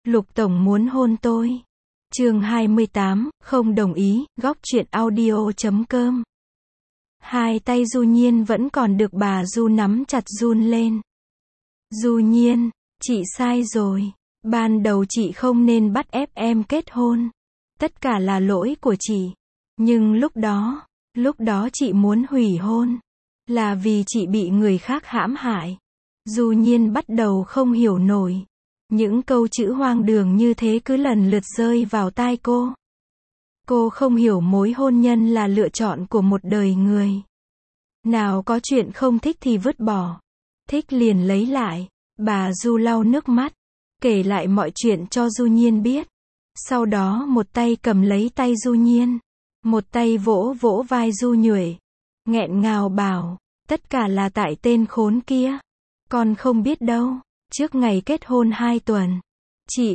Lục Tổng muốn hôn tôi. Chương 28, không đồng ý, góc truyện audio.com. Hai tay Du Nhiên vẫn còn được bà Du nắm chặt run lên. Du Nhiên, chị sai rồi. Ban đầu chị không nên bắt ép em kết hôn. Tất cả là lỗi của chị. Nhưng lúc đó chị muốn hủy hôn. Là vì chị bị người khác hãm hại. Du Nhiên bắt đầu không hiểu nổi. Những câu chữ hoang đường như thế cứ lần lượt rơi vào tai cô. Cô không hiểu mối hôn nhân là lựa chọn của một đời người. Nào có chuyện không thích thì vứt bỏ. Thích liền lấy lại. Bà Du lau nước mắt. Kể lại mọi chuyện cho Du Nhiên biết. Sau đó một tay cầm lấy tay Du Nhiên. Một tay vỗ vỗ vai Du Nhuệ. Nghẹn ngào bảo. Tất cả là tại tên khốn kia. Con không biết đâu. Trước ngày kết hôn 2 tuần. Chị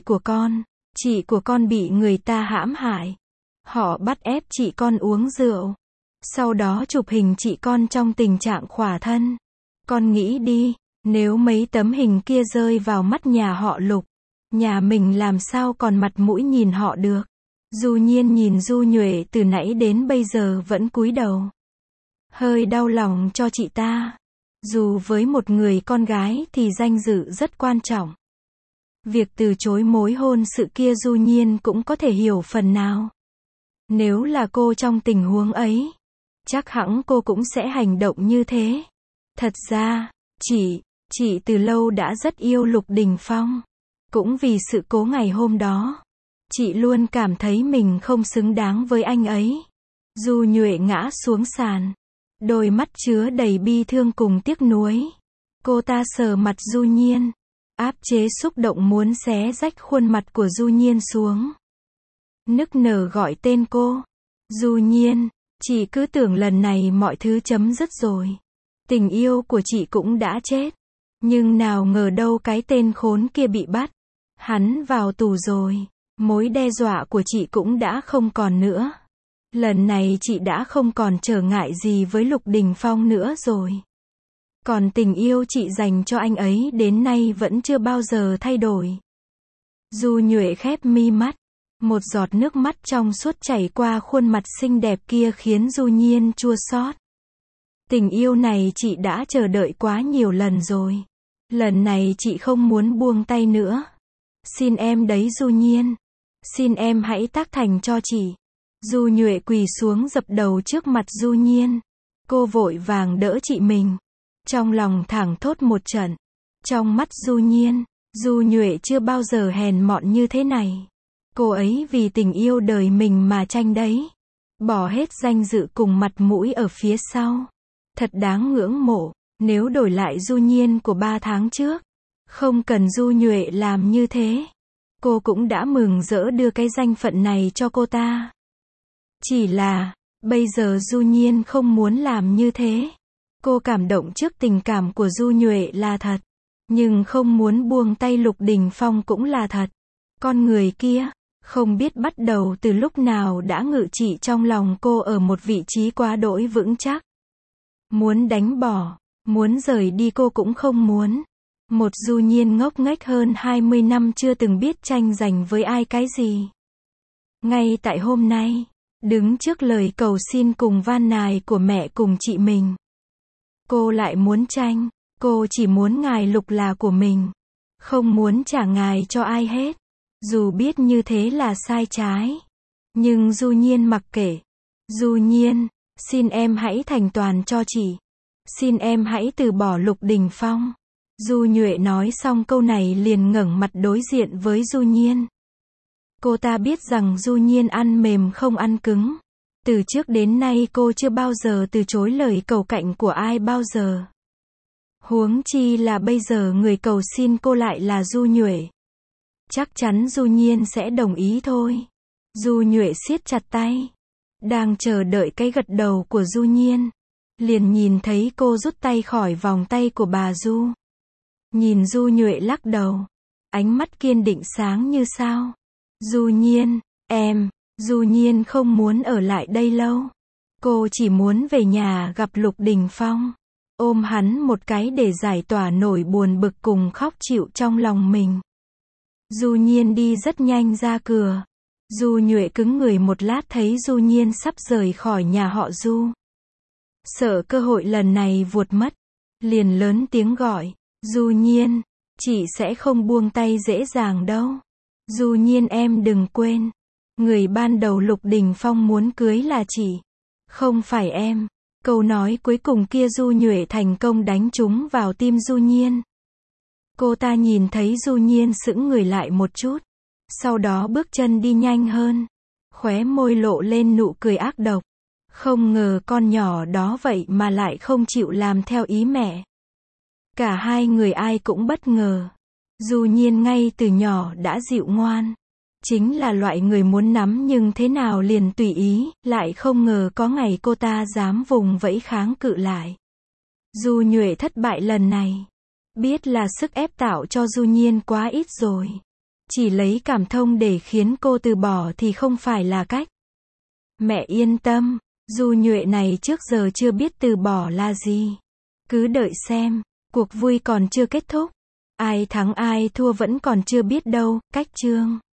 của con bị người ta hãm hại. Họ bắt ép chị con uống rượu. Sau đó chụp hình chị con trong tình trạng khỏa thân. Con nghĩ đi, nếu mấy tấm hình kia rơi vào mắt nhà họ Lục, nhà mình làm sao còn mặt mũi nhìn họ được. Du Nhiên nhìn Du Nhuệ từ nãy đến bây giờ vẫn cúi đầu. Hơi đau lòng cho chị ta. Dù với một người con gái thì danh dự rất quan trọng. Việc từ chối mối hôn sự kia Du Nhiên cũng có thể hiểu phần nào. Nếu là cô trong tình huống ấy, chắc hẳn cô cũng sẽ hành động như thế. Thật ra, chị từ lâu đã rất yêu Lục Đình Phong. Cũng vì sự cố ngày hôm đó, chị luôn cảm thấy mình không xứng đáng với anh ấy. Du Nhuệ ngã xuống sàn. Đôi mắt chứa đầy bi thương cùng tiếc nuối. Cô ta sờ mặt Du Nhiên. Áp chế xúc động muốn xé rách khuôn mặt của Du Nhiên xuống. Nức nở gọi tên cô. Du Nhiên, chị cứ tưởng lần này mọi thứ chấm dứt rồi. Tình yêu của chị cũng đã chết. Nhưng nào ngờ đâu cái tên khốn kia bị bắt. Hắn vào tù rồi. Mối đe dọa của chị cũng đã không còn nữa. Lần này chị đã không còn trở ngại gì với Lục Đình Phong nữa rồi. Còn tình yêu chị dành cho anh ấy đến nay vẫn chưa bao giờ thay đổi. Du Nhuệ khép mi mắt. Một giọt nước mắt trong suốt chảy qua khuôn mặt xinh đẹp kia khiến Du Nhiên chua xót. Tình yêu này chị đã chờ đợi quá nhiều lần rồi. Lần này chị không muốn buông tay nữa. Xin em đấy Du Nhiên. Xin em hãy tác thành cho chị. Du Nhuệ quỳ xuống dập đầu trước mặt Du Nhiên. Cô vội vàng đỡ chị mình. Trong lòng thảng thốt một trận. Trong mắt Du Nhiên, Du Nhuệ chưa bao giờ hèn mọn như thế này. Cô ấy vì tình yêu đời mình mà tranh đấy. Bỏ hết danh dự cùng mặt mũi ở phía sau. Thật đáng ngưỡng mộ. Nếu đổi lại Du Nhiên của 3 tháng trước, không cần Du Nhuệ làm như thế, cô cũng đã mừng rỡ đưa cái danh phận này cho cô ta. Chỉ là, bây giờ Du Nhiên không muốn làm như thế. Cô cảm động trước tình cảm của Du Nhuệ là thật. Nhưng không muốn buông tay Lục Đình Phong cũng là thật. Con người kia, không biết bắt đầu từ lúc nào đã ngự trị trong lòng cô ở một vị trí quá đỗi vững chắc. Muốn đánh bỏ, muốn rời đi cô cũng không muốn. Một Du Nhiên ngốc nghếch hơn 20 năm chưa từng biết tranh giành với ai cái gì. Ngay tại hôm nay, đứng trước lời cầu xin cùng van nài của mẹ cùng chị mình, cô lại muốn tranh. Cô chỉ muốn ngài Lục là của mình. Không muốn trả ngài cho ai hết. Dù biết như thế là sai trái. Nhưng Du Nhiên mặc kệ. Du Nhiên, xin em hãy thành toàn cho chị. Xin em hãy từ bỏ Lục Đình Phong. Du Nhuệ nói xong câu này liền ngẩng mặt đối diện với Du Nhiên. Cô ta biết rằng Du Nhiên ăn mềm không ăn cứng. Từ trước đến nay cô chưa bao giờ từ chối lời cầu cạnh của ai bao giờ. Huống chi là bây giờ người cầu xin cô lại là Du Nhuệ. Chắc chắn Du Nhiên sẽ đồng ý thôi. Du Nhuệ siết chặt tay. Đang chờ đợi cái gật đầu của Du Nhiên. Liền nhìn thấy cô rút tay khỏi vòng tay của bà Du. Nhìn Du Nhuệ lắc đầu. Ánh mắt kiên định sáng như sao. Du Nhiên, Du Nhiên không muốn ở lại đây lâu. Cô chỉ muốn về nhà gặp Lục Đình Phong. Ôm hắn một cái để giải tỏa nỗi buồn bực cùng khóc chịu trong lòng mình. Du Nhiên đi rất nhanh ra cửa. Du Nhuệ cứng người một lát thấy Du Nhiên sắp rời khỏi nhà họ Du. Sợ cơ hội lần này vuột mất, liền lớn tiếng gọi, Du Nhiên, chị sẽ không buông tay dễ dàng đâu. Du Nhiên em đừng quên, người ban đầu Lục Đình Phong muốn cưới là chị, không phải em. Câu nói cuối cùng kia Du Nhuệ thành công đánh trúng vào tim Du Nhiên. Cô ta nhìn thấy Du Nhiên sững người lại một chút, sau đó bước chân đi nhanh hơn, khóe môi lộ lên nụ cười ác độc. Không ngờ con nhỏ đó vậy mà lại không chịu làm theo ý mẹ. Cả hai người ai cũng bất ngờ. Du Nhiên ngay từ nhỏ đã dịu ngoan, chính là loại người muốn nắm nhưng thế nào liền tùy ý, lại không ngờ có ngày cô ta dám vùng vẫy kháng cự lại. Du Nhuệ thất bại lần này, biết là sức ép tạo cho Du Nhiên quá ít rồi. Chỉ lấy cảm thông để khiến cô từ bỏ thì không phải là cách. Mẹ yên tâm, Du Nhuệ này trước giờ chưa biết từ bỏ là gì. Cứ đợi xem, cuộc vui còn chưa kết thúc. Ai thắng ai thua vẫn còn chưa biết đâu, cách chương.